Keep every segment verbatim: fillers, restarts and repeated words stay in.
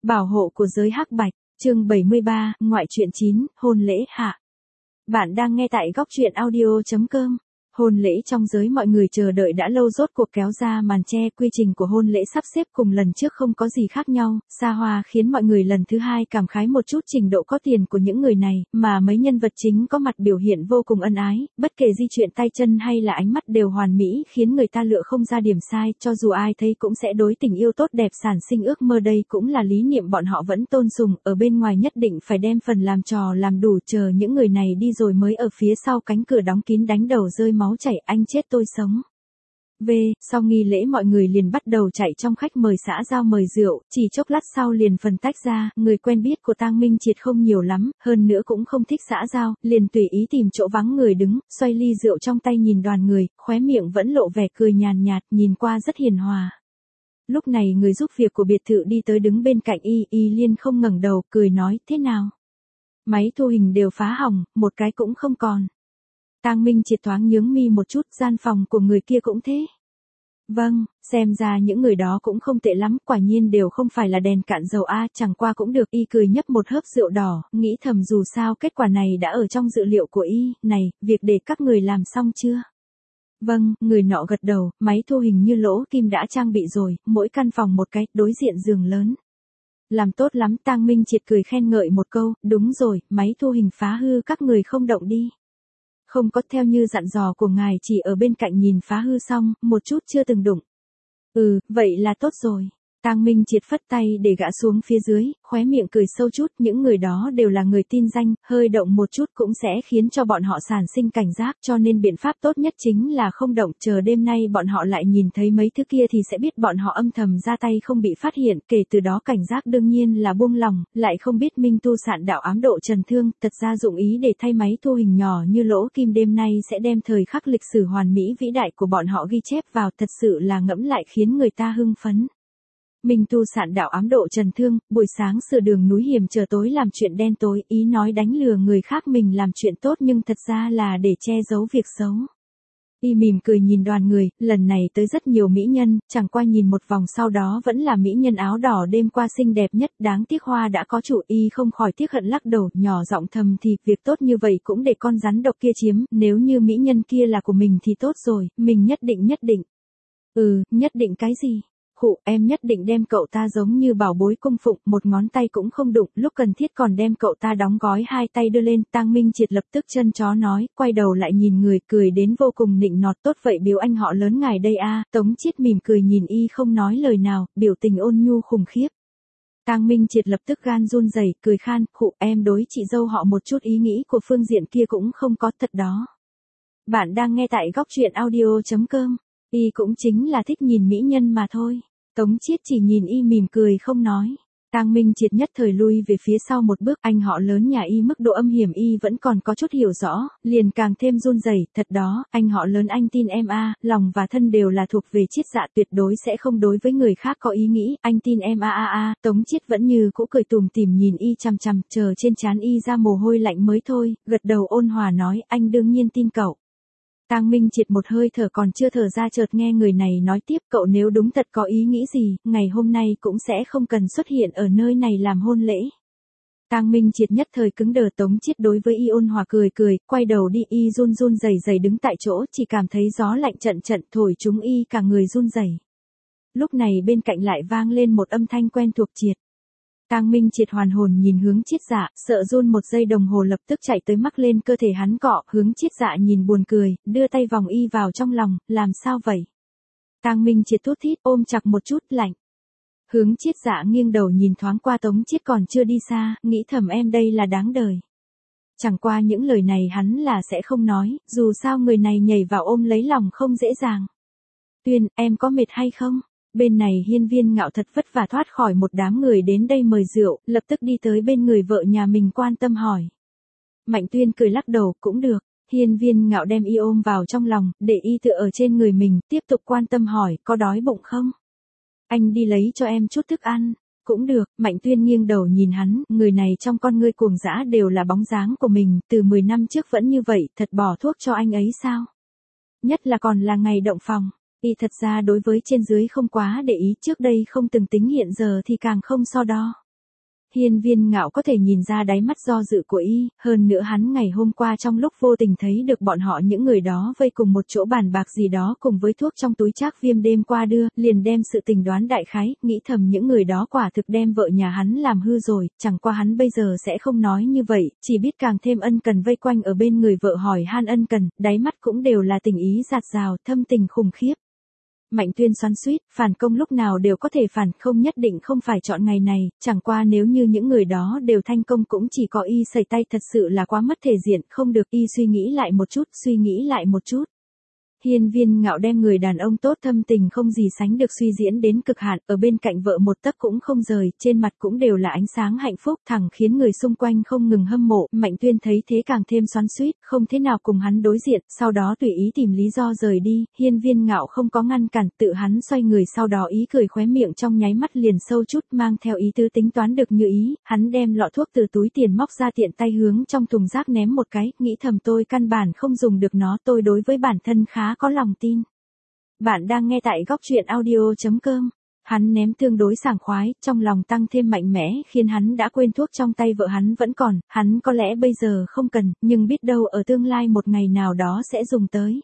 Bảo hộ của giới hắc bạch, chương bảy mươi ba, ngoại truyện chín, hôn lễ hạ. Bạn đang nghe tại góc truyện audio chấm com. Hôn lễ trong giới mọi người chờ đợi đã lâu rốt cuộc kéo ra màn che, quy trình của hôn lễ sắp xếp cùng lần trước không có gì khác nhau, xa hoa khiến mọi người lần thứ hai cảm khái một chút trình độ có tiền của những người này, mà mấy nhân vật chính có mặt biểu hiện vô cùng ân ái, bất kể di chuyển tay chân hay là ánh mắt đều hoàn mỹ khiến người ta lựa không ra điểm sai, cho dù ai thấy cũng sẽ đối tình yêu tốt đẹp sản sinh ước mơ, đây cũng là lý niệm bọn họ vẫn tôn sùng, ở bên ngoài nhất định phải đem phần làm trò làm đủ, chờ những người này đi rồi mới ở phía sau cánh cửa đóng kín đánh đầu rơi máu chảy, anh chết tôi sống. V. Sau nghi lễ mọi người liền bắt đầu chạy trong khách mời xã giao mời rượu, chỉ chốc lát sau liền phần tách ra, người quen biết của Tang Minh Triệt không nhiều lắm, hơn nữa cũng không thích xã giao, liền tùy ý tìm chỗ vắng người đứng, xoay ly rượu trong tay nhìn đoàn người, khóe miệng vẫn lộ vẻ cười nhàn nhạt, nhìn qua rất hiền hòa. Lúc này người giúp việc của biệt thự đi tới đứng bên cạnh y, y liên không ngẩng đầu, cười nói, thế nào? Máy thu hình đều phá hỏng, một cái cũng không còn. Tang Minh Triệt thoáng nhướng mi một chút, gian phòng của người kia cũng thế. Vâng, xem ra những người đó cũng không tệ lắm, quả nhiên đều không phải là đèn cạn dầu a, chẳng qua cũng được, y cười nhấp một hớp rượu đỏ, nghĩ thầm dù sao kết quả này đã ở trong dự liệu của y, này, việc để các người làm xong chưa? Vâng, người nọ gật đầu, máy thu hình như lỗ kim đã trang bị rồi, mỗi căn phòng một cái, đối diện giường lớn. Làm tốt lắm, Tang Minh Triệt cười khen ngợi một câu, đúng rồi, máy thu hình phá hư các người không động đi. Không có, theo như dặn dò của ngài chỉ ở bên cạnh nhìn phá hư xong, một chút chưa từng đụng. Ừ, vậy là tốt rồi. Tang Minh Triệt phất tay để gã xuống phía dưới, khóe miệng cười sâu chút, những người đó đều là người tin danh, hơi động một chút cũng sẽ khiến cho bọn họ sản sinh cảnh giác, cho nên biện pháp tốt nhất chính là không động, chờ đêm nay bọn họ lại nhìn thấy mấy thứ kia thì sẽ biết bọn họ âm thầm ra tay không bị phát hiện, kể từ đó cảnh giác đương nhiên là buông lòng, lại không biết Minh Tu Sạn đạo ám độ Trần Thương, thật ra dụng ý để thay máy thu hình nhỏ như lỗ kim đêm nay sẽ đem thời khắc lịch sử hoàn mỹ vĩ đại của bọn họ ghi chép vào, thật sự là ngẫm lại khiến người ta hưng phấn. Minh Tu Sạn đạo ám độ Trần Thương, buổi sáng sửa đường núi hiểm chờ tối làm chuyện đen tối, ý nói đánh lừa người khác mình làm chuyện tốt nhưng thật ra là để che giấu việc xấu. Y mỉm cười nhìn đoàn người, lần này tới rất nhiều mỹ nhân, chẳng qua nhìn một vòng sau đó vẫn là mỹ nhân áo đỏ đêm qua xinh đẹp nhất, đáng tiếc hoa đã có chủ, y không khỏi tiếc hận lắc đầu, nhỏ giọng thầm thì, việc tốt như vậy cũng để con rắn độc kia chiếm, nếu như mỹ nhân kia là của mình thì tốt rồi, mình nhất định nhất định. Ừ, nhất định cái gì? Khụ, em nhất định đem cậu ta giống như bảo bối cung phụng, một ngón tay cũng không đụng, lúc cần thiết còn đem cậu ta đóng gói hai tay đưa lên, Tang Minh Triệt lập tức chân chó nói, quay đầu lại nhìn người, cười đến vô cùng nịnh nọt, tốt vậy biếu anh họ lớn ngài đây a, Tống Chiết mỉm cười nhìn y không nói lời nào, biểu tình ôn nhu khủng khiếp. Tang Minh Triệt lập tức gan run rẩy, cười khan, khụ, em đối chị dâu họ một chút ý nghĩ của phương diện kia cũng không có, thật đó. Bạn đang nghe tại góc truyện audio chấm com. Y cũng chính là thích nhìn mỹ nhân mà thôi. Tống Chiết chỉ nhìn y mỉm cười không nói. Tang Minh Triệt nhất thời lui về phía sau một bước, anh họ lớn nhà y mức độ âm hiểm y vẫn còn có chút hiểu rõ, liền càng thêm run rẩy, thật đó, anh họ lớn anh tin em a, lòng và thân đều là thuộc về Chiết dạ, tuyệt đối sẽ không đối với người khác có ý nghĩ, anh tin em a a a, Tống Chiết vẫn như cũ cười tủm tỉm nhìn y chằm chằm, chờ trên trán y ra mồ hôi lạnh mới thôi, gật đầu ôn hòa nói, anh đương nhiên tin cậu. Tang Minh Triệt một hơi thở còn chưa thở ra chợt nghe người này nói tiếp, cậu nếu đúng thật có ý nghĩ gì, ngày hôm nay cũng sẽ không cần xuất hiện ở nơi này làm hôn lễ. Tang Minh Triệt nhất thời cứng đờ, Tống Chiết đối với y ôn hòa cười cười, quay đầu đi, y run run rẩy rẩy đứng tại chỗ, chỉ cảm thấy gió lạnh trận trận thổi chúng y cả người run rẩy. Lúc này bên cạnh lại vang lên một âm thanh quen thuộc, Triệt. Tang Minh Triệt hoàn hồn nhìn hướng Chiết Dạ, sợ run một giây đồng hồ lập tức chạy tới mắc lên cơ thể hắn cọ, hướng Chiết Dạ nhìn buồn cười, đưa tay vòng y vào trong lòng, làm sao vậy? Tang Minh Triệt thút thít ôm chặt một chút, lạnh. Hướng Chiết Dạ nghiêng đầu nhìn thoáng qua Tống Chiết còn chưa đi xa, nghĩ thầm em đây là đáng đời. Chẳng qua những lời này hắn là sẽ không nói, dù sao người này nhảy vào ôm lấy lòng không dễ dàng. Tuyên, em có mệt hay không? Bên này Hiên Viên Ngạo thật vất vả thoát khỏi một đám người đến đây mời rượu, lập tức đi tới bên người vợ nhà mình quan tâm hỏi. Mạnh Tuyên cười lắc đầu, cũng được. Hiên Viên Ngạo đem y ôm vào trong lòng, để y tựa ở trên người mình, tiếp tục quan tâm hỏi, có đói bụng không? Anh đi lấy cho em chút thức ăn. Cũng được, Mạnh Tuyên nghiêng đầu nhìn hắn, người này trong con ngươi cuồng dã đều là bóng dáng của mình, từ mười năm trước vẫn như vậy, thật bỏ thuốc cho anh ấy sao? Nhất là còn là ngày động phòng. Y thật ra đối với trên dưới không quá để ý, trước đây không từng tính, hiện giờ thì càng không so đo. Hiên Viên Ngạo có thể nhìn ra đáy mắt do dự của y, hơn nữa hắn ngày hôm qua trong lúc vô tình thấy được bọn họ những người đó vây cùng một chỗ bàn bạc gì đó cùng với thuốc trong túi Trác Viêm đêm qua đưa, liền đem sự tình đoán đại khái, nghĩ thầm những người đó quả thực đem vợ nhà hắn làm hư rồi, chẳng qua hắn bây giờ sẽ không nói như vậy, chỉ biết càng thêm ân cần vây quanh ở bên người vợ hỏi han ân cần, đáy mắt cũng đều là tình ý dạt dào, thâm tình khủng khiếp. Mạnh Tuyên xoắn xuýt, phản công lúc nào đều có thể phản, không nhất định không phải chọn ngày này, chẳng qua nếu như những người đó đều thành công cũng chỉ có y sẩy tay thật sự là quá mất thể diện, không được, y suy nghĩ lại một chút, suy nghĩ lại một chút. Hiên Viên Ngạo đem người đàn ông tốt thâm tình không gì sánh được suy diễn đến cực hạn, ở bên cạnh vợ một tấc cũng không rời, trên mặt cũng đều là ánh sáng hạnh phúc, thẳng khiến người xung quanh không ngừng hâm mộ. Mạnh Tuyên thấy thế càng thêm xoắn xuýt, không thế nào cùng hắn đối diện, sau đó tùy ý tìm lý do rời đi. Hiên Viên Ngạo không có ngăn cản, tự hắn xoay người, sau đó ý cười khóe miệng trong nháy mắt liền sâu chút, mang theo ý tứ tính toán được như ý, hắn đem lọ thuốc từ túi tiền móc ra, tiện tay hướng trong thùng rác ném một cái, nghĩ thầm tôi căn bản không dùng được nó, tôi đối với bản thân khá có lòng tin. Bạn đang nghe tại góc truyện audio chấm com. Hắn ném tương đối sảng khoái, trong lòng tăng thêm mạnh mẽ, khiến hắn đã quên thuốc trong tay vợ hắn vẫn còn, hắn có lẽ bây giờ không cần, nhưng biết đâu ở tương lai một ngày nào đó sẽ dùng tới.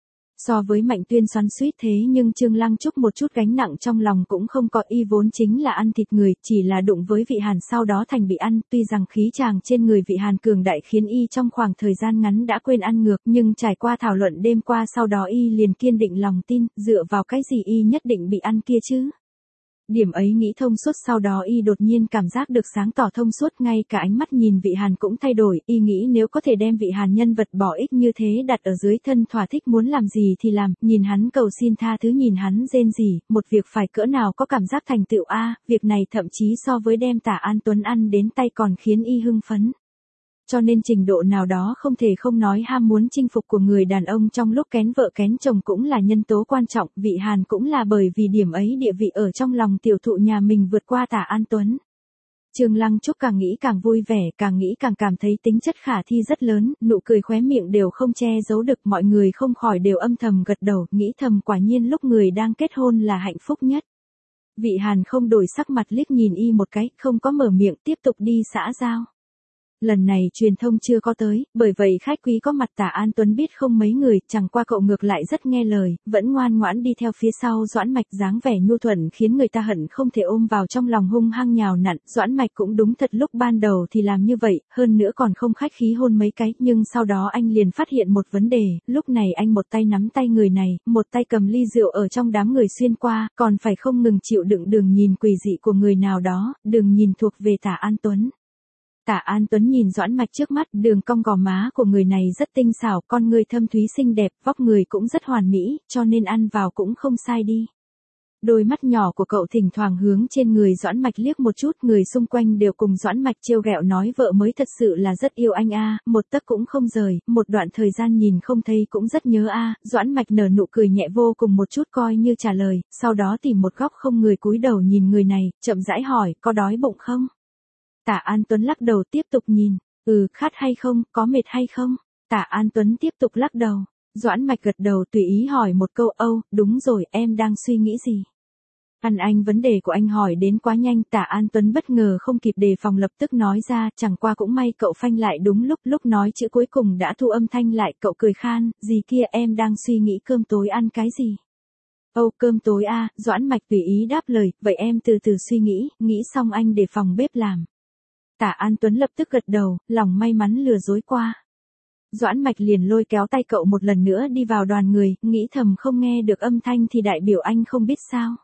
So với Mạnh Tuyên xoắn xuýt thế nhưng Trương Lăng Trúc một chút gánh nặng trong lòng cũng không có, y vốn chính là ăn thịt người, chỉ là đụng với vị Hàn sau đó thành bị ăn, tuy rằng khí chàng trên người vị Hàn cường đại khiến y trong khoảng thời gian ngắn đã quên ăn ngược, nhưng trải qua thảo luận đêm qua sau đó y liền kiên định lòng tin, dựa vào cái gì y nhất định bị ăn kia chứ. Điểm ấy nghĩ thông suốt, sau đó y đột nhiên cảm giác được sáng tỏ thông suốt, ngay cả ánh mắt nhìn vị Hàn cũng thay đổi, y nghĩ nếu có thể đem vị Hàn nhân vật bỏ ích như thế đặt ở dưới thân thỏa thích muốn làm gì thì làm, nhìn hắn cầu xin tha thứ, nhìn hắn rên rỉ, một việc phải cỡ nào có cảm giác thành tựu a, việc này thậm chí so với đem Tả An Tuấn ăn đến tay còn khiến y hưng phấn. Cho nên trình độ nào đó không thể không nói ham muốn chinh phục của người đàn ông trong lúc kén vợ kén chồng cũng là nhân tố quan trọng, vị Hàn cũng là bởi vì điểm ấy địa vị ở trong lòng tiểu thụ nhà mình vượt qua Tả An Tuấn. Trương Lăng Trúc càng nghĩ càng vui vẻ, càng nghĩ càng cảm thấy tính chất khả thi rất lớn, nụ cười khóe miệng đều không che giấu được, mọi người không khỏi đều âm thầm gật đầu, nghĩ thầm quả nhiên lúc người đang kết hôn là hạnh phúc nhất. Vị Hàn không đổi sắc mặt, liếc nhìn y một cái, không có mở miệng, tiếp tục đi xã giao. Lần này truyền thông chưa có tới, bởi vậy khách quý có mặt Tả An Tuấn biết không mấy người, chẳng qua cậu ngược lại rất nghe lời, vẫn ngoan ngoãn đi theo phía sau Doãn Mạch, dáng vẻ nhu thuận khiến người ta hận không thể ôm vào trong lòng hung hăng nhào nặn. Doãn Mạch cũng đúng thật lúc ban đầu thì làm như vậy, hơn nữa còn không khách khí hôn mấy cái, nhưng sau đó anh liền phát hiện một vấn đề, lúc này anh một tay nắm tay người này, một tay cầm ly rượu ở trong đám người xuyên qua, còn phải không ngừng chịu đựng đường nhìn quỷ dị của người nào đó, đường nhìn thuộc về Tả An Tuấn. Tả An Tuấn nhìn Doãn Mạch trước mắt, đường cong gò má của người này rất tinh xảo, con người thâm thúy xinh đẹp, vóc người cũng rất hoàn mỹ, cho nên ăn vào cũng không sai đi. Đôi mắt nhỏ của cậu thỉnh thoảng hướng trên người Doãn Mạch liếc một chút, người xung quanh đều cùng Doãn Mạch trêu ghẹo nói vợ mới thật sự là rất yêu anh a, một tấc cũng không rời, một đoạn thời gian nhìn không thấy cũng rất nhớ a. Doãn Mạch nở nụ cười nhẹ vô cùng một chút coi như trả lời, sau đó tìm một góc không người cúi đầu nhìn người này, chậm rãi hỏi, có đói bụng không? Tả An Tuấn lắc đầu tiếp tục nhìn, ừ, khát hay không, có mệt hay không? Tả An Tuấn tiếp tục lắc đầu. Doãn Mạch gật đầu tùy ý hỏi một câu, âu, đúng rồi, em đang suy nghĩ gì? Ăn anh, vấn đề của anh hỏi đến quá nhanh, Tả An Tuấn bất ngờ không kịp đề phòng lập tức nói ra, chẳng qua cũng may cậu phanh lại đúng lúc, lúc nói chữ cuối cùng đã thu âm thanh lại, cậu cười khan, gì kia, em đang suy nghĩ cơm tối ăn cái gì? Âu, cơm tối a, Doãn Mạch tùy ý đáp lời, vậy em từ từ suy nghĩ, nghĩ xong anh để phòng bếp làm. Tả An Tuấn lập tức gật đầu, lòng may mắn lừa dối qua. Doãn Mạch liền lôi kéo tay cậu một lần nữa đi vào đoàn người, nghĩ thầm không nghe được âm thanh thì đại biểu anh không biết sao.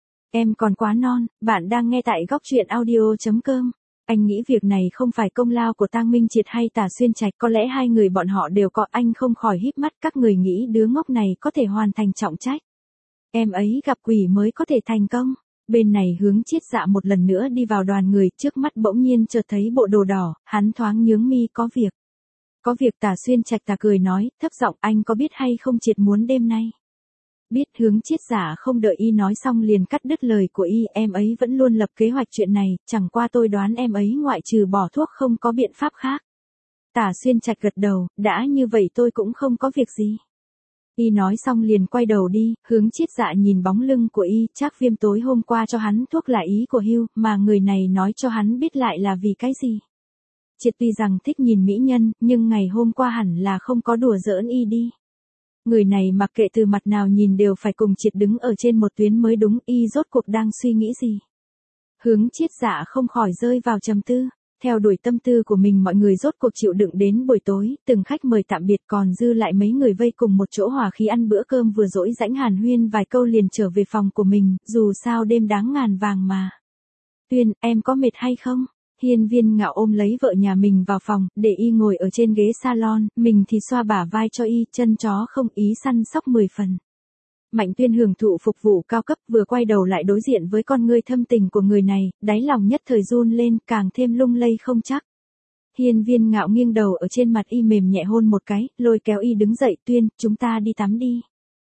Em còn quá non, bạn đang nghe tại góc truyện audio chấm com. Anh nghĩ việc này không phải công lao của Tang Minh Triệt hay Tả Xuyên Trạch, có lẽ hai người bọn họ đều có, anh không khỏi híp mắt, các người nghĩ đứa ngốc này có thể hoàn thành trọng trách. Em ấy gặp quỷ mới có thể thành công. Bên này Hướng Chiết Dạ một lần nữa đi vào đoàn người, trước mắt bỗng nhiên chợt thấy bộ đồ đỏ, hắn thoáng nhướng mi, có việc. Có việc. Tả Xuyên Trạch Tà cười nói, thấp giọng, anh có biết hay không Triệt muốn đêm nay? Biết. Hướng Chiết Dạ không đợi y nói xong liền cắt đứt lời của y, em ấy vẫn luôn lập kế hoạch chuyện này, chẳng qua tôi đoán em ấy ngoại trừ bỏ thuốc không có biện pháp khác. Tả Xuyên Trạch gật đầu, đã như vậy tôi cũng không có việc gì. Y nói xong liền quay đầu đi, hướng Triết Dạ nhìn bóng lưng của Y, Trác Viêm tối hôm qua cho hắn thuốc là ý của Hưu, mà người này nói cho hắn biết lại là vì cái gì. Triệt tuy rằng thích nhìn mỹ nhân, nhưng ngày hôm qua hẳn là không có đùa giỡn Y đi. Người này mặc kệ từ mặt nào nhìn đều phải cùng Triệt đứng ở trên một tuyến mới đúng, Y rốt cuộc đang suy nghĩ gì. Hướng Triết Dạ không khỏi rơi vào trầm tư. Theo đuổi tâm tư của mình mọi người rốt cuộc chịu đựng đến buổi tối, từng khách mời tạm biệt còn dư lại mấy người vây cùng một chỗ hòa khí ăn bữa cơm vừa dỗi rãnh hàn huyên vài câu liền trở về phòng của mình, dù sao đêm đáng ngàn vàng mà. Tuyên, em có mệt hay không? Hiên Viên Ngạo ôm lấy vợ nhà mình vào phòng, để Y ngồi ở trên ghế salon, mình thì xoa bả vai cho Y, chân chó không ý săn sóc mười phần. Mạnh Tuyên hưởng thụ phục vụ cao cấp vừa quay đầu lại đối diện với con ngươi thâm tình của người này, đáy lòng nhất thời run lên càng thêm lung lay không chắc. Hiên Viên Ngạo nghiêng đầu ở trên mặt Y mềm nhẹ hôn một cái, lôi kéo Y đứng dậy, Tuyên, chúng ta đi tắm đi.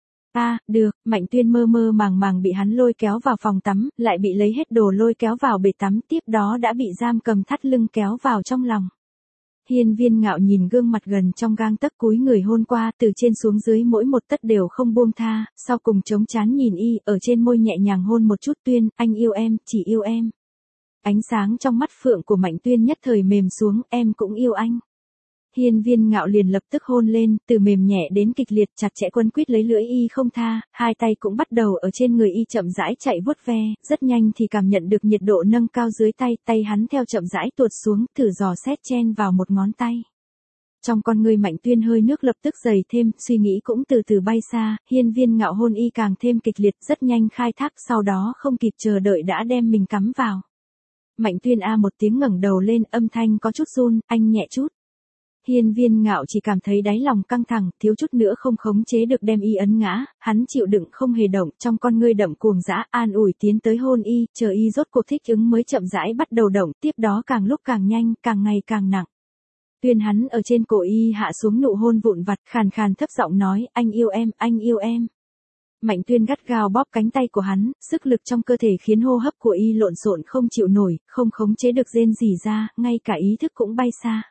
À, được, Mạnh Tuyên mơ mơ màng màng bị hắn lôi kéo vào phòng tắm, lại bị lấy hết đồ lôi kéo vào bể tắm, tiếp đó đã bị giam cầm thắt lưng kéo vào trong lòng. Hiên Viên Ngạo nhìn gương mặt gần trong gang tấc cúi người hôn qua, từ trên xuống dưới mỗi một tấc đều không buông tha, sau cùng chống chán nhìn Y, ở trên môi nhẹ nhàng hôn một chút, Tuyên, anh yêu em, chỉ yêu em. Ánh sáng trong mắt phượng của Mạnh Tuyên nhất thời mềm xuống, em cũng yêu anh. Hiên Viên Ngạo liền lập tức hôn lên, từ mềm nhẹ đến kịch liệt chặt chẽ quấn quýt lấy lưỡi Y không tha, hai tay cũng bắt đầu ở trên người Y chậm rãi chạy vuốt ve, rất nhanh thì cảm nhận được nhiệt độ nâng cao dưới tay, tay hắn theo chậm rãi tuột xuống, thử dò xét chen vào một ngón tay. Trong con người Mạnh Tuyên hơi nước lập tức dày thêm, suy nghĩ cũng từ từ bay xa, Hiên Viên Ngạo hôn Y càng thêm kịch liệt, rất nhanh khai thác, sau đó không kịp chờ đợi đã đem mình cắm vào. Mạnh Tuyên a một tiếng ngẩng đầu lên, âm thanh có chút run, anh nhẹ chút. Hiên Viên Ngạo chỉ cảm thấy đáy lòng căng thẳng, thiếu chút nữa không khống chế được đem Y ấn ngã, hắn chịu đựng không hề động, trong con ngươi đậm cuồng dã, an ủi tiến tới hôn Y, chờ Y rốt cuộc thích ứng mới chậm rãi bắt đầu động, tiếp đó càng lúc càng nhanh, càng ngày càng nặng. Tuyên hắn ở trên cổ Y hạ xuống nụ hôn vụn vặt, khàn khàn thấp giọng nói, anh yêu em, anh yêu em. Mạnh Tuyên gắt gao bóp cánh tay của hắn, sức lực trong cơ thể khiến hô hấp của Y lộn xộn không chịu nổi, không khống chế được rên rỉ ra, ngay cả ý thức cũng bay xa.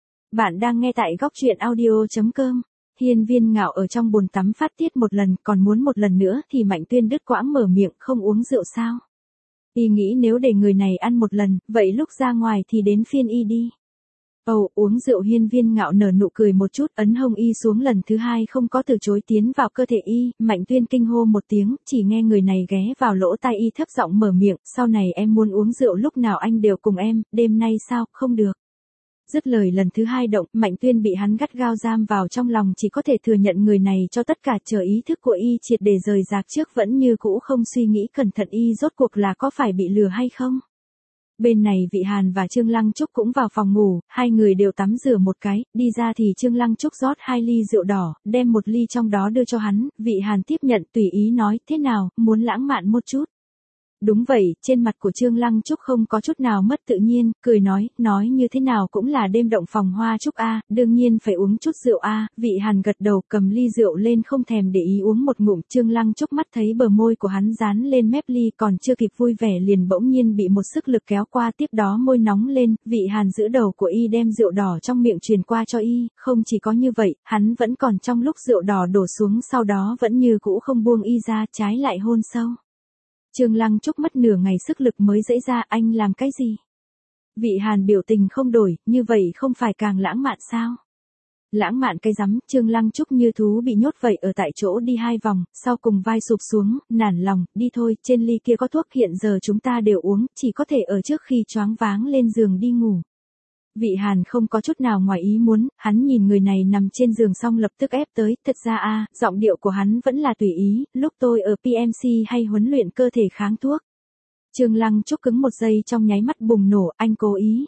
Bạn đang nghe tại góc truyện audio chấm com. Hiên Viên Ngạo ở trong bồn tắm phát tiết một lần, còn muốn một lần nữa thì Mạnh Tuyên đứt quãng mở miệng, không uống rượu sao? Y nghĩ nếu để người này ăn một lần, vậy lúc ra ngoài thì đến phiên Y đi. Ồ, uống rượu. Hiên Viên Ngạo nở nụ cười một chút, ấn hông Y xuống lần thứ hai không có từ chối tiến vào cơ thể Y, Mạnh Tuyên kinh hô một tiếng, chỉ nghe người này ghé vào lỗ tai Y thấp giọng mở miệng, sau này em muốn uống rượu lúc nào anh đều cùng em, đêm nay sao, không được. Dứt lời lần thứ hai động, Mạnh Tuyên bị hắn gắt gao giam vào trong lòng, chỉ có thể thừa nhận người này cho tất cả, chờ ý thức của Y triệt để rời rạc trước vẫn như cũ không suy nghĩ cẩn thận Y rốt cuộc là có phải bị lừa hay không. Bên này Vị Hàn và Trương Lăng Trúc cũng vào phòng ngủ, hai người đều tắm rửa một cái, đi ra thì Trương Lăng Trúc rót hai ly rượu đỏ, đem một ly trong đó đưa cho hắn, Vị Hàn tiếp nhận tùy ý nói, thế nào, muốn lãng mạn một chút. Đúng vậy, trên mặt của Trương Lăng Trúc không có chút nào mất tự nhiên, cười nói, nói như thế nào cũng là đêm động phòng hoa trúc a, đương nhiên phải uống chút rượu a. Vị Hàn gật đầu cầm ly rượu lên không thèm để ý uống một ngụm, Trương Lăng Trúc mắt thấy bờ môi của hắn dán lên mép ly còn chưa kịp vui vẻ liền bỗng nhiên bị một sức lực kéo qua, tiếp đó môi nóng lên, Vị Hàn giữ đầu của Y đem rượu đỏ trong miệng truyền qua cho Y, không chỉ có như vậy, hắn vẫn còn trong lúc rượu đỏ đổ xuống sau đó vẫn như cũ không buông Y ra, trái lại hôn sâu. Trương Lăng Trúc mất nửa ngày sức lực mới dễ ra, anh làm cái gì? Vị Hàn biểu tình không đổi, như vậy không phải càng lãng mạn sao? Lãng mạn cái rắm, Trương Lăng Trúc như thú bị nhốt vậy ở tại chỗ đi hai vòng, sau cùng vai sụp xuống, nản lòng, đi thôi, trên ly kia có thuốc hiện giờ chúng ta đều uống, chỉ có thể ở trước khi choáng váng lên giường đi ngủ. Vị Hàn không có chút nào ngoài ý muốn, hắn nhìn người này nằm trên giường xong lập tức ép tới, thật ra a, giọng điệu của hắn vẫn là tùy ý, lúc tôi ở pê em xê hay huấn luyện cơ thể kháng thuốc. Trương Lăng Trúc cứng một giây trong nháy mắt bùng nổ, anh cố ý.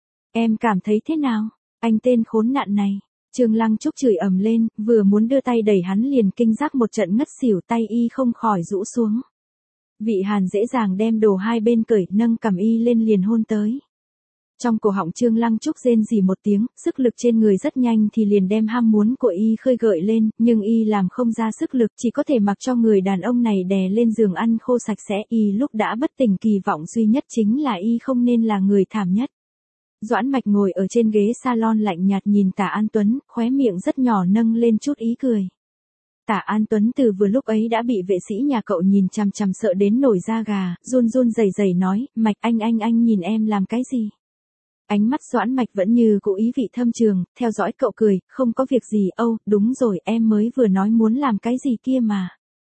Em cảm thấy thế nào? Anh tên khốn nạn này. Trương Lăng Trúc chửi ầm lên, vừa muốn đưa tay đẩy hắn liền kinh giác một trận ngất xỉu, tay Y không khỏi rũ xuống. Vị Hàn dễ dàng đem đồ hai bên cởi, nâng cằm Y lên liền hôn tới. Trong cổ họng Trương Lăng Trúc rên rỉ một tiếng, sức lực trên người rất nhanh thì liền đem ham muốn của Y khơi gợi lên, nhưng Y làm không ra sức lực, chỉ có thể mặc cho người đàn ông này đè lên giường ăn khô sạch sẽ. Y lúc đã bất tỉnh kỳ vọng duy nhất chính là Y không nên là người thảm nhất. Doãn Mạch ngồi ở trên ghế salon lạnh nhạt nhìn Tả An Tuấn, khóe miệng rất nhỏ nâng lên chút ý cười. Tả An Tuấn từ vừa lúc ấy đã bị vệ sĩ nhà cậu nhìn chằm chằm sợ đến nổi da gà, run run rẩy rẩy nói, Mạch anh anh anh nhìn em làm cái gì? Ánh mắt Doãn Mạch vẫn như cũ ý vị thâm trường, theo dõi cậu cười, không có việc gì, âu, đúng rồi, em mới vừa nói muốn làm cái gì kia mà.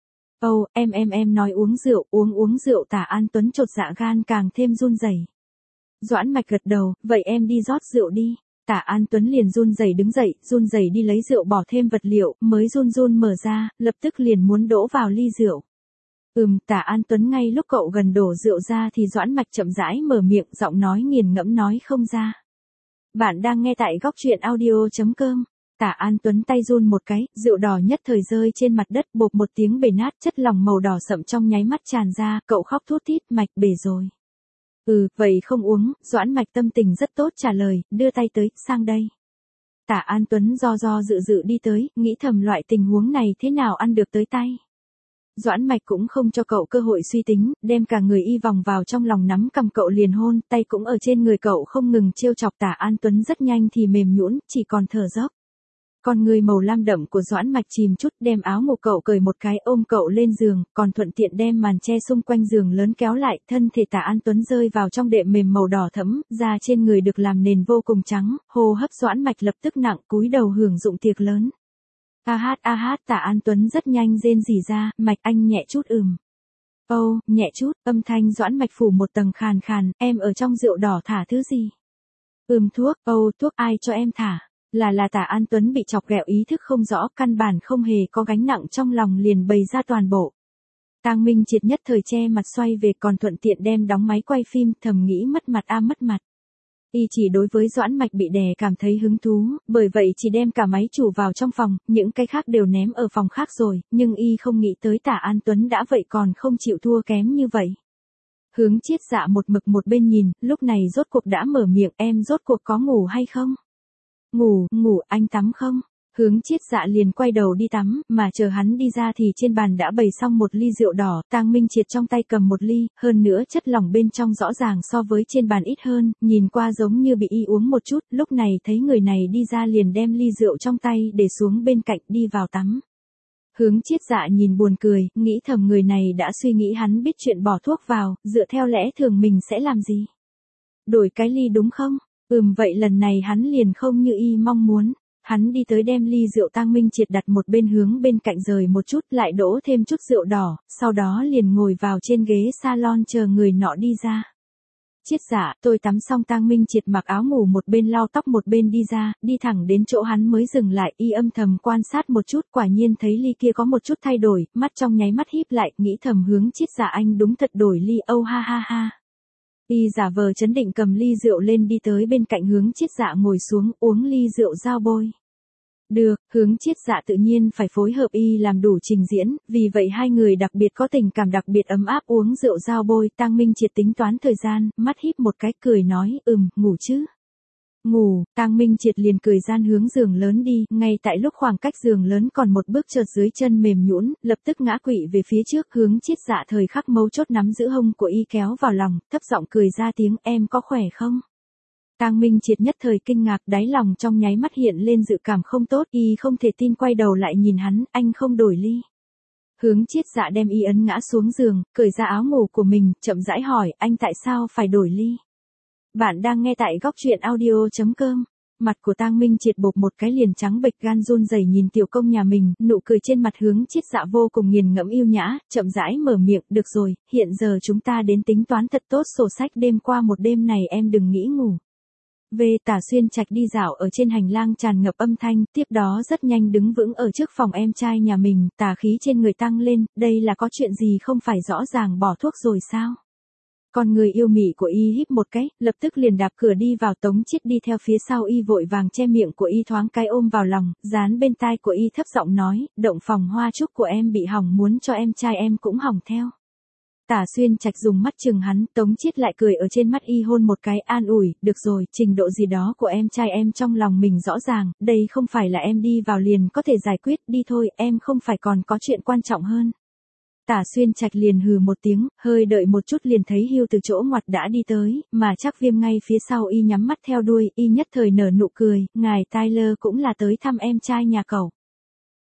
Âu, em em em nói uống rượu, uống uống rượu. Tả An Tuấn chột dạ gan càng thêm run rẩy. Doãn Mạch gật đầu, vậy em đi rót rượu đi. Tả An Tuấn liền run rẩy đứng dậy, run rẩy đi lấy rượu bỏ thêm vật liệu, mới run run mở ra, lập tức liền muốn đổ vào ly rượu. Ừm, Tả An Tuấn ngay lúc cậu gần đổ rượu ra thì Doãn Mạch chậm rãi mở miệng, giọng nói nghiền ngẫm nói không ra. Bạn đang nghe tại góc truyện audio chấm com. Tả An Tuấn tay run một cái, rượu đỏ nhất thời rơi trên mặt đất, bộp một tiếng bể nát, chất lỏng màu đỏ sậm trong nháy mắt tràn ra, cậu khóc thút thít, Mạch bể rồi. Ừ, vậy không uống. Doãn Mạch tâm tình rất tốt trả lời, đưa tay tới, sang đây. Tả An Tuấn do do dự dự đi tới, nghĩ thầm loại tình huống này thế nào ăn được tới tay. Doãn Mạch cũng không cho cậu cơ hội suy tính, đem cả người y vòng vào trong lòng nắm cầm cậu liền hôn, tay cũng ở trên người cậu không ngừng trêu chọc. Tả An Tuấn rất nhanh thì mềm nhũn, chỉ còn thở dốc. Con người màu lam đậm của Doãn Mạch chìm chút, đem áo ngủ cậu cởi một cái, ôm cậu lên giường, còn thuận tiện đem màn che xung quanh giường lớn kéo lại, thân thể Tả An Tuấn rơi vào trong đệm mềm màu đỏ thẫm, da trên người được làm nền vô cùng trắng, hô hấp Doãn Mạch lập tức nặng, cúi đầu hưởng dụng tiệc lớn. A hát a hát. Tả An Tuấn rất nhanh rên rỉ ra, Mạch anh nhẹ chút ừm. Âu, nhẹ chút, âm thanh Doãn Mạch phủ một tầng khàn khàn, em ở trong rượu đỏ thả thứ gì? Ừm thuốc. Âu, thuốc ai cho em thả? Là là Tả An Tuấn bị chọc ghẹo ý thức không rõ, căn bản không hề có gánh nặng trong lòng liền bày ra toàn bộ. Tang Minh Triệt nhất thời che mặt xoay về, còn thuận tiện đem đóng máy quay phim, thầm nghĩ mất mặt a mất mặt. Y chỉ đối với Doãn Mạch bị đè cảm thấy hứng thú, bởi vậy chỉ đem cả máy chủ vào trong phòng, những cái khác đều ném ở phòng khác rồi, nhưng Y không nghĩ tới Tả An Tuấn đã vậy còn không chịu thua kém như vậy. Hướng Chiết Dạ một mực một bên nhìn, lúc này rốt cuộc đã mở miệng, em rốt cuộc có ngủ hay không? Ngủ, ngủ, anh tắm không? Hướng Chiết Dạ liền quay đầu đi tắm, mà chờ hắn đi ra thì trên bàn đã bày xong một ly rượu đỏ, Tang Minh Triệt trong tay cầm một ly, hơn nữa chất lỏng bên trong rõ ràng so với trên bàn ít hơn, nhìn qua giống như bị Y uống một chút, lúc này thấy người này đi ra liền đem ly rượu trong tay để xuống bên cạnh đi vào tắm. Hướng Chiết Dạ nhìn buồn cười, nghĩ thầm người này đã suy nghĩ hắn biết chuyện bỏ thuốc vào, dựa theo lẽ thường mình sẽ làm gì? Đổi cái ly đúng không? Ừm vậy lần này hắn liền không như Y mong muốn. Hắn đi tới đem ly rượu Tang Minh Triệt đặt một bên hướng bên cạnh rời một chút, lại đổ thêm chút rượu đỏ, sau đó liền ngồi vào trên ghế salon chờ người nọ đi ra. Chiết Dạ, tôi tắm xong. Tang Minh Triệt mặc áo ngủ một bên lau tóc một bên đi ra, đi thẳng đến chỗ hắn mới dừng lại, Y âm thầm quan sát một chút, quả nhiên thấy ly kia có một chút thay đổi, mắt trong nháy mắt híp lại, nghĩ thầm Hướng Chiết Dạ anh đúng thật đổi ly, âu ha ha ha. Y giả vờ chấn định cầm ly rượu lên đi tới bên cạnh Hướng Chiết Dạ ngồi xuống uống ly rượu giao bôi. Được, Hướng Chiết Dạ tự nhiên phải phối hợp Y làm đủ trình diễn, vì vậy hai người đặc biệt có tình cảm đặc biệt ấm áp uống rượu giao bôi. Tang Minh Triệt tính toán thời gian, mắt híp một cái cười nói, ừm, ngủ chứ. Ngủ. Tang Minh Triệt liền cười gian hướng giường lớn đi, ngay tại lúc khoảng cách giường lớn còn một bước chợt dưới chân mềm nhũn, lập tức ngã quỵ về phía trước. Hướng Chiết Dạ thời khắc mấu chốt nắm giữ hông của Y kéo vào lòng, thấp giọng cười ra tiếng, em có khỏe không? Tang Minh Triệt nhất thời kinh ngạc, đáy lòng trong nháy mắt hiện lên dự cảm không tốt, Y không thể tin quay đầu lại nhìn hắn, anh không đổi ly. Hướng Chiết Dạ đem Y ấn ngã xuống giường, cởi ra áo ngủ của mình, chậm rãi hỏi, anh tại sao phải đổi ly? Bạn đang nghe tại góc truyện audio chấm com. Mặt của Tang Minh Triệt bộp một cái liền trắng bệch, gan run rẩy nhìn tiểu công nhà mình, nụ cười trên mặt Hướng Chiết Dạ vô cùng nghiền ngẫm yêu nhã, chậm rãi mở miệng, được rồi, hiện giờ chúng ta đến tính toán thật tốt sổ sách đêm qua một đêm này em đừng nghĩ ngủ. Về Tả Xuyên Trạch đi dạo ở trên hành lang tràn ngập âm thanh, tiếp đó rất nhanh đứng vững ở trước phòng em trai nhà mình, tà khí trên người tăng lên, đây là có chuyện gì không phải rõ ràng bỏ thuốc rồi sao? Con người yêu mị của Y híp một cái, lập tức liền đạp cửa đi vào. Tống Chiết đi theo phía sau Y vội vàng che miệng của Y thoáng cái ôm vào lòng, dán bên tai của Y thấp giọng nói, động phòng hoa trúc của em bị hỏng, muốn cho em trai em cũng hỏng theo. Tả Xuyên Trạch dùng mắt chừng hắn, Tống Chiết lại cười ở trên mắt Y hôn một cái an ủi, được rồi, trình độ gì đó của em trai em trong lòng mình rõ ràng, đây không phải là em đi vào liền có thể giải quyết, đi thôi, em không phải còn có chuyện quan trọng hơn. Tả Xuyên Trạch liền hừ một tiếng, hơi đợi một chút liền thấy Hưu từ chỗ ngoặt đã đi tới, mà Trác Viêm ngay phía sau Y nhắm mắt theo đuôi, Y nhất thời nở nụ cười, ngài Tyler cũng là tới thăm em trai nhà cậu.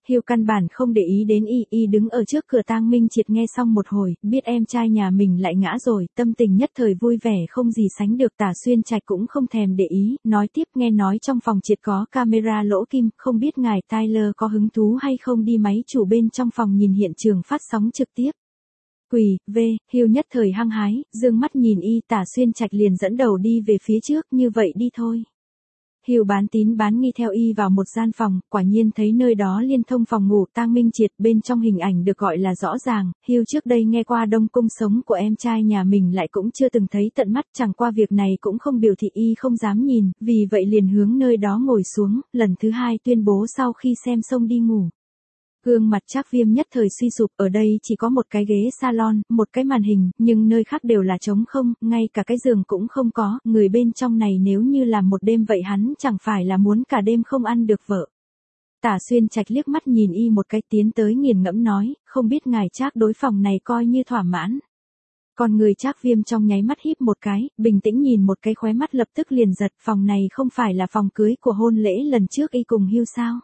Hiêu căn bản không để ý đến y, y đứng ở trước cửa tang Minh Triệt nghe xong một hồi, biết em trai nhà mình lại ngã rồi, tâm tình nhất thời vui vẻ không gì sánh được. Tả Xuyên Trạch cũng không thèm để ý, nói tiếp nghe nói trong phòng Triệt có camera lỗ kim, không biết ngài Tyler có hứng thú hay không đi máy chủ bên trong phòng nhìn hiện trường phát sóng trực tiếp. Quỳ, v, Hiêu nhất thời hăng hái, dương mắt nhìn y. Tả Xuyên Trạch liền dẫn đầu đi về phía trước, như vậy đi thôi. Hiêu bán tín bán nghi theo y vào một gian phòng, quả nhiên thấy nơi đó liên thông phòng ngủ tang Minh Triệt, bên trong hình ảnh được gọi là rõ ràng. Hiêu trước đây nghe qua Đông Cung sống của em trai nhà mình lại cũng chưa từng thấy tận mắt, chẳng qua việc này cũng không biểu thị y không dám nhìn, vì vậy liền hướng nơi đó ngồi xuống, lần thứ hai tuyên bố sau khi xem xong đi ngủ. Gương mặt Trác Viêm nhất thời suy sụp, ở đây chỉ có một cái ghế salon, một cái màn hình, nhưng nơi khác đều là trống không, ngay cả cái giường cũng không có, người bên trong này nếu như làm một đêm vậy hắn chẳng phải là muốn cả đêm không ăn được vợ. Tả Xuyên Trạch liếc mắt nhìn y một cái tiến tới nghiền ngẫm nói, không biết ngài Trác đối phòng này coi như thỏa mãn. Còn người Trác Viêm trong nháy mắt híp một cái, bình tĩnh nhìn một cái khóe mắt lập tức liền giật, phòng này không phải là phòng cưới của hôn lễ lần trước y cùng Hiêu sao?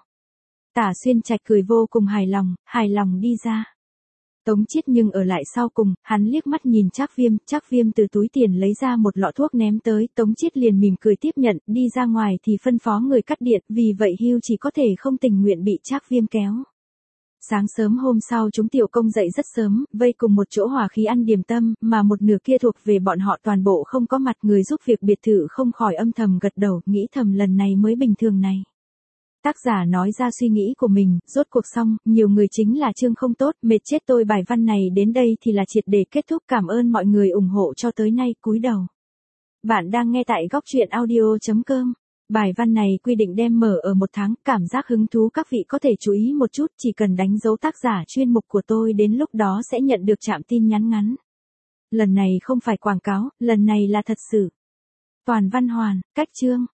Tả Xuyên Trạch cười vô cùng hài lòng, hài lòng đi ra. Tống Chiết nhưng ở lại sau cùng, hắn liếc mắt nhìn Trác Viêm, Trác Viêm từ túi tiền lấy ra một lọ thuốc ném tới, Tống Chiết liền mỉm cười tiếp nhận, đi ra ngoài thì phân phó người cắt điện, vì vậy Hiêu chỉ có thể không tình nguyện bị Trác Viêm kéo. Sáng sớm hôm sau chúng tiểu công dậy rất sớm, vây cùng một chỗ hòa khí ăn điểm tâm, mà một nửa kia thuộc về bọn họ toàn bộ không có mặt, người giúp việc biệt thự không khỏi âm thầm gật đầu, nghĩ thầm lần này mới bình thường này. Tác giả nói ra suy nghĩ của mình, rốt cuộc xong, nhiều người chính là chương không tốt, mệt chết tôi. Bài văn này đến đây thì là triệt để kết thúc, cảm ơn mọi người ủng hộ cho tới nay, cúi đầu. Bạn đang nghe tại góc truyện audio chấm com. Bài văn này quy định đem mở ở một tháng, cảm giác hứng thú các vị có thể chú ý một chút, chỉ cần đánh dấu tác giả chuyên mục của tôi đến lúc đó sẽ nhận được trạm tin nhắn ngắn. Lần này không phải quảng cáo, lần này là thật sự. Toàn văn hoàn, cách chương.